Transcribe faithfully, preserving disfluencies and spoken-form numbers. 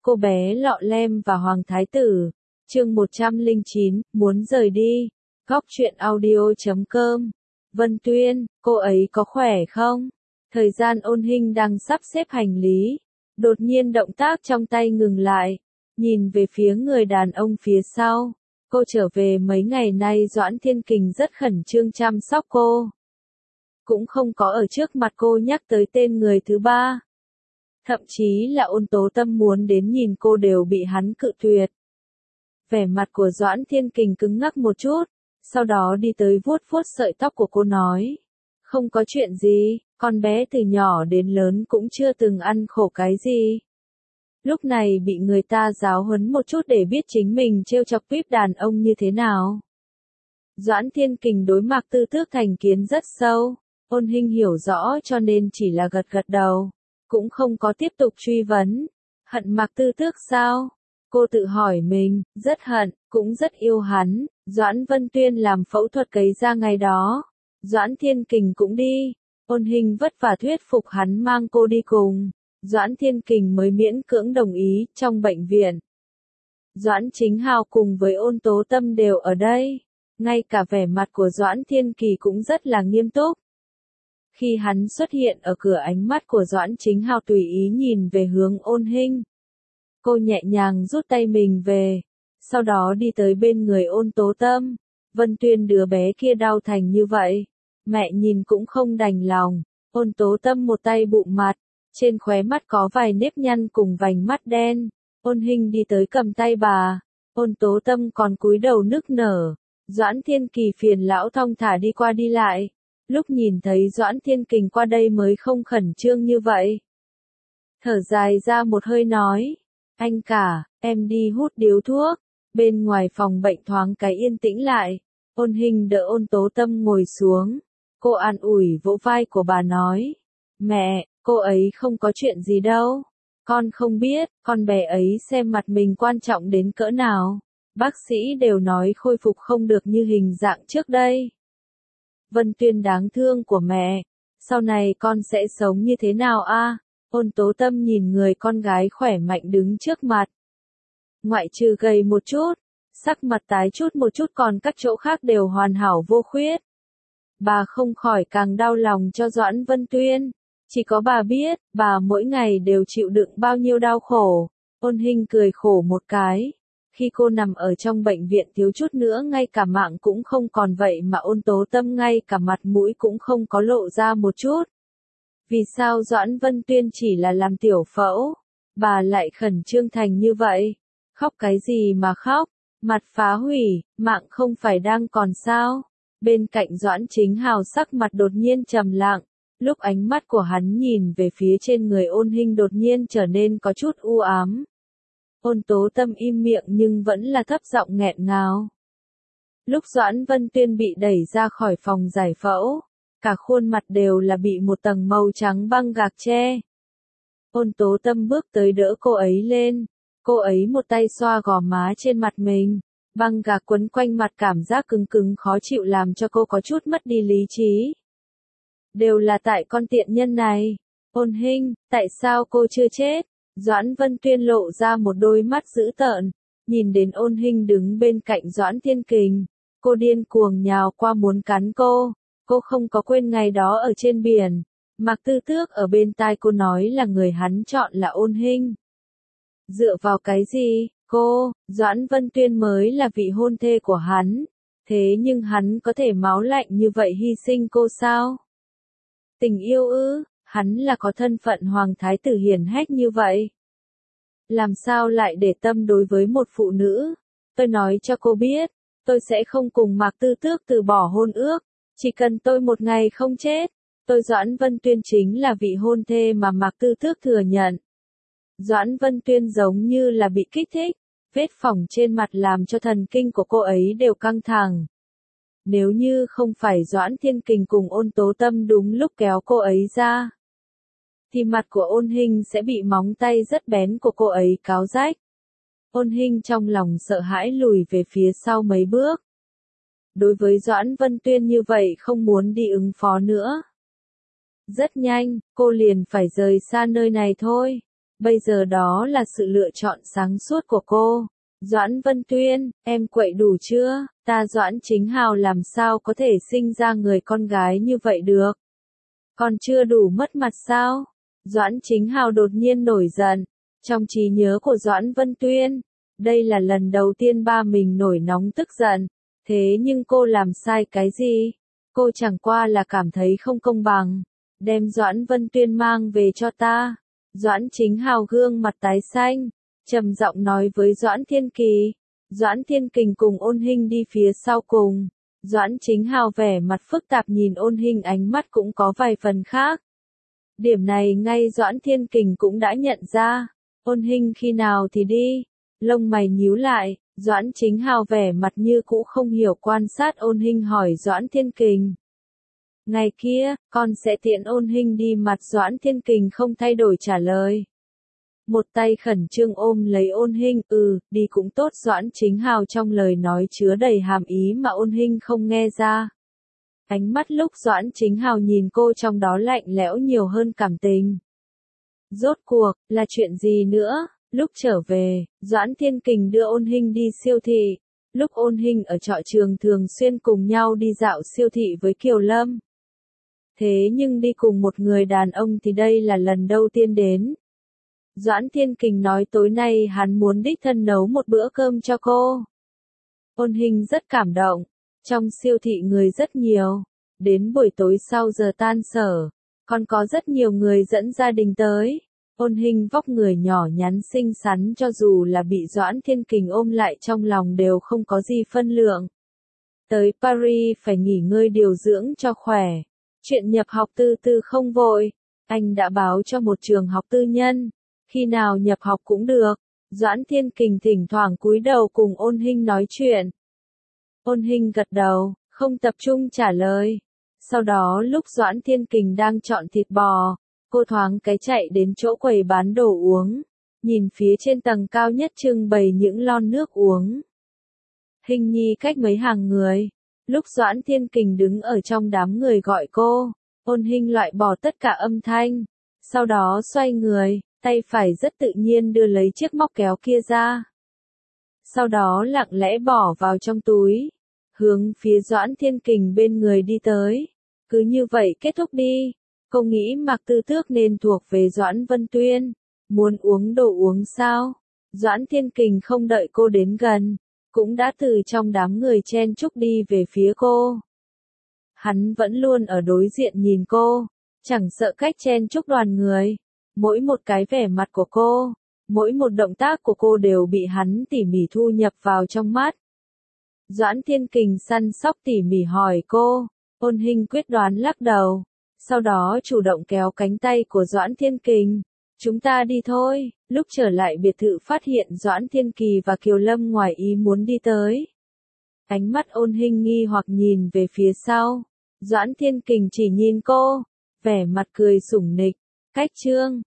Cô bé lọ lem và Hoàng Thái Tử. Chương một trăm lẻ chín, muốn rời đi. Góc truyện audio chấm com. Vân Tuyên, cô ấy có khỏe không? Thời gian Ôn Hinh đang sắp xếp hành lý. Đột nhiên động tác trong tay ngừng lại. Nhìn về phía người đàn ông phía sau. Cô trở về mấy ngày nay Doãn Thiên Kình rất khẩn trương chăm sóc cô. Cũng không có ở trước mặt cô nhắc tới tên người thứ ba. Thậm chí là Ôn Tố Tâm muốn đến nhìn cô đều bị hắn cự tuyệt. Vẻ mặt của Doãn Thiên Kình cứng ngắc một chút, sau đó đi tới vuốt vuốt sợi tóc của cô nói. Không có chuyện gì, con bé từ nhỏ đến lớn cũng chưa từng ăn khổ cái gì. Lúc này bị người ta giáo huấn một chút để biết chính mình trêu chọc vip đàn ông như thế nào. Doãn Thiên Kình đối Mạc Tư Tước thành kiến rất sâu, Ôn Hinh hiểu rõ cho nên chỉ là gật gật đầu, cũng không có tiếp tục truy vấn. Hận Mạc Tư Tước sao? Cô tự hỏi mình, rất hận, cũng rất yêu hắn. Doãn Vân Tuyên làm phẫu thuật cấy ra ngày đó. Doãn Thiên Kình cũng đi. Ôn Hinh vất vả thuyết phục hắn mang cô đi cùng. Doãn Thiên Kình mới miễn cưỡng đồng ý. Trong bệnh viện, Doãn Chính Hào cùng với Ôn Tố Tâm đều ở đây. Ngay cả vẻ mặt của Doãn Thiên Kỳ cũng rất là nghiêm túc. Khi hắn xuất hiện ở cửa, ánh mắt của Doãn Chính Hào tùy ý nhìn về hướng Ôn Hinh. Cô nhẹ nhàng rút tay mình về, sau đó đi tới bên người Ôn Tố Tâm. Vân Tuyên đứa bé kia đau thành như vậy, mẹ nhìn cũng không đành lòng. Ôn Tố Tâm một tay bụng mặt, trên khóe mắt có vài nếp nhăn cùng vành mắt đen. Ôn Hinh đi tới cầm tay bà, Ôn Tố Tâm còn cúi đầu nức nở. Doãn Thiên Kỳ phiền lão thong thả đi qua đi lại, lúc nhìn thấy Doãn Thiên Kình qua đây mới không khẩn trương như vậy. Thở dài ra một hơi nói. Anh cả, em đi hút điếu thuốc. Bên ngoài phòng bệnh thoáng cái yên tĩnh lại. Ôn Hinh đỡ Ôn Tố Tâm ngồi xuống. Cô an ủi vỗ vai của bà nói. Mẹ, cô ấy không có chuyện gì đâu. Con không biết, con bé ấy xem mặt mình quan trọng đến cỡ nào. Bác sĩ đều nói khôi phục không được như hình dạng trước đây. Vân Tuyên đáng thương của mẹ. Sau này con sẽ sống như thế nào a? Ôn Tố Tâm nhìn người con gái khỏe mạnh đứng trước mặt. Ngoại trừ gầy một chút, sắc mặt tái chút một chút, còn các chỗ khác đều hoàn hảo vô khuyết. Bà không khỏi càng đau lòng cho Doãn Vân Tuyên. Chỉ có bà biết, bà mỗi ngày đều chịu đựng bao nhiêu đau khổ. Ôn Hinh cười khổ một cái. Khi cô nằm ở trong bệnh viện thiếu chút nữa ngay cả mạng cũng không còn, vậy mà Ôn Tố Tâm ngay cả mặt mũi cũng không có lộ ra một chút. Vì sao Doãn Vân Tuyên chỉ là làm tiểu phẫu, bà lại khẩn trương thành như vậy? Khóc cái gì mà khóc? Mặt phá hủy, mạng không phải đang còn sao? Bên cạnh Doãn Chính Hào sắc mặt đột nhiên trầm lặng, lúc ánh mắt của hắn nhìn về phía trên người Ôn Hinh đột nhiên trở nên có chút u ám. Ôn Tố Tâm im miệng nhưng vẫn là thấp giọng nghẹn ngào. Lúc Doãn Vân Tuyên bị đẩy ra khỏi phòng giải phẫu, cả khuôn mặt đều là bị một tầng màu trắng băng gạc che. Ôn Tố Tâm bước tới đỡ cô ấy lên. Cô ấy một tay xoa gò má trên mặt mình. Băng gạc quấn quanh mặt, cảm giác cứng cứng khó chịu làm cho cô có chút mất đi lý trí. Đều là tại con tiện nhân này. Ôn Hinh, tại sao cô chưa chết? Doãn Vân Tuyên lộ ra một đôi mắt dữ tợn. Nhìn đến Ôn Hinh đứng bên cạnh Doãn Thiên Kình, cô điên cuồng nhào qua muốn cắn cô. Cô không có quên ngày đó ở trên biển, Mạc Tư Tước ở bên tai cô nói là người hắn chọn là Ôn Hinh. Dựa vào cái gì, cô, Doãn Vân Tuyên mới là vị hôn thê của hắn, thế nhưng hắn có thể máu lạnh như vậy hy sinh cô sao? Tình yêu ư, hắn là có thân phận Hoàng Thái Tử hiển hách như vậy. Làm sao lại để tâm đối với một phụ nữ? Tôi nói cho cô biết, tôi sẽ không cùng Mạc Tư Tước từ bỏ hôn ước. Chỉ cần tôi một ngày không chết, tôi Doãn Vân Tuyên chính là vị hôn thê mà Mạc Tư Tước thừa nhận. Doãn Vân Tuyên giống như là bị kích thích, vết phỏng trên mặt làm cho thần kinh của cô ấy đều căng thẳng. Nếu như không phải Doãn Thiên Kình cùng Ôn Tố Tâm đúng lúc kéo cô ấy ra, thì mặt của Ôn Hinh sẽ bị móng tay rất bén của cô ấy cáo rách. Ôn Hinh trong lòng sợ hãi lùi về phía sau mấy bước. Đối với Doãn Vân Tuyên như vậy không muốn đi ứng phó nữa. Rất nhanh, cô liền phải rời xa nơi này thôi. Bây giờ đó là sự lựa chọn sáng suốt của cô. Doãn Vân Tuyên, em quậy đủ chưa? Ta Doãn Chính Hào làm sao có thể sinh ra người con gái như vậy được? Còn chưa đủ mất mặt sao? Doãn Chính Hào đột nhiên nổi giận. Trong trí nhớ của Doãn Vân Tuyên, đây là lần đầu tiên ba mình nổi nóng tức giận. Thế nhưng cô làm sai cái gì? Cô chẳng qua là cảm thấy không công bằng. Đem Doãn Vân Tuyên mang về cho ta. Doãn Chính Hào gương mặt tái xanh, trầm giọng nói với Doãn Thiên Kỳ. Doãn Thiên Kình cùng Ôn Hinh đi phía sau cùng. Doãn Chính Hào vẻ mặt phức tạp nhìn Ôn Hinh, ánh mắt cũng có vài phần khác. Điểm này ngay Doãn Thiên Kình cũng đã nhận ra. Ôn Hinh khi nào thì đi? Lông mày nhíu lại, Doãn Chính Hào vẻ mặt như cũ không hiểu quan sát Ôn Hinh hỏi Doãn Thiên Kình. Ngày kia, con sẽ tiện Ôn Hinh đi, mặt Doãn Thiên Kình không thay đổi trả lời. Một tay khẩn trương ôm lấy Ôn Hinh, ừ, đi cũng tốt. Doãn Chính Hào trong lời nói chứa đầy hàm ý mà Ôn Hinh không nghe ra. Ánh mắt lúc Doãn Chính Hào nhìn cô trong đó lạnh lẽo nhiều hơn cảm tình. Rốt cuộc, là chuyện gì nữa? Lúc trở về, Doãn Thiên Kình đưa Ôn Hinh đi siêu thị. Lúc Ôn Hinh ở trọ trường thường xuyên cùng nhau đi dạo siêu thị với Kiều Lâm. Thế nhưng đi cùng một người đàn ông thì đây là lần đầu tiên đến. Doãn Thiên Kình nói tối nay hắn muốn đích thân nấu một bữa cơm cho cô. Ôn Hinh rất cảm động. Trong siêu thị người rất nhiều. Đến buổi tối sau giờ tan sở, còn có rất nhiều người dẫn gia đình tới. Ôn Hinh vóc người nhỏ nhắn xinh xắn, cho dù là bị Doãn Thiên Kình ôm lại trong lòng đều không có gì phân lượng. Tới Paris phải nghỉ ngơi điều dưỡng cho khỏe. Chuyện nhập học từ từ không vội. Anh đã báo cho một trường học tư nhân. Khi nào nhập học cũng được. Doãn Thiên Kình thỉnh thoảng cúi đầu cùng Ôn Hinh nói chuyện. Ôn Hinh gật đầu, không tập trung trả lời. Sau đó lúc Doãn Thiên Kình đang chọn thịt bò, cô thoáng cái chạy đến chỗ quầy bán đồ uống. Nhìn phía trên tầng cao nhất trưng bày những lon nước uống. Hình nhi cách mấy hàng người. Lúc Doãn Thiên Kình đứng ở trong đám người gọi cô, Ôn Hinh loại bỏ tất cả âm thanh. Sau đó xoay người, tay phải rất tự nhiên đưa lấy chiếc móc kéo kia ra. Sau đó lặng lẽ bỏ vào trong túi, hướng phía Doãn Thiên Kình bên người đi tới. Cứ như vậy kết thúc đi. Cô nghĩ Mạc Tư Tước nên thuộc về Doãn Vân Tuyên. Muốn uống đồ uống sao? Doãn Thiên Kình không đợi cô đến gần, cũng đã từ trong đám người chen chúc đi về phía cô. Hắn vẫn luôn ở đối diện nhìn cô, chẳng sợ cách chen chúc đoàn người. Mỗi một cái vẻ mặt của cô, mỗi một động tác của cô đều bị hắn tỉ mỉ thu nhập vào trong mắt. Doãn Thiên Kình săn sóc tỉ mỉ hỏi cô. Ôn Hinh quyết đoán lắc đầu. Sau đó chủ động kéo cánh tay của Doãn Thiên Kình. Chúng ta đi thôi. Lúc trở lại biệt thự phát hiện Doãn Thiên Kỳ và Kiều Lâm ngoài ý muốn đi tới. Ánh mắt Ôn Hinh nghi hoặc nhìn về phía sau. Doãn Thiên Kình chỉ nhìn cô, vẻ mặt cười sủng nịch. Cách chương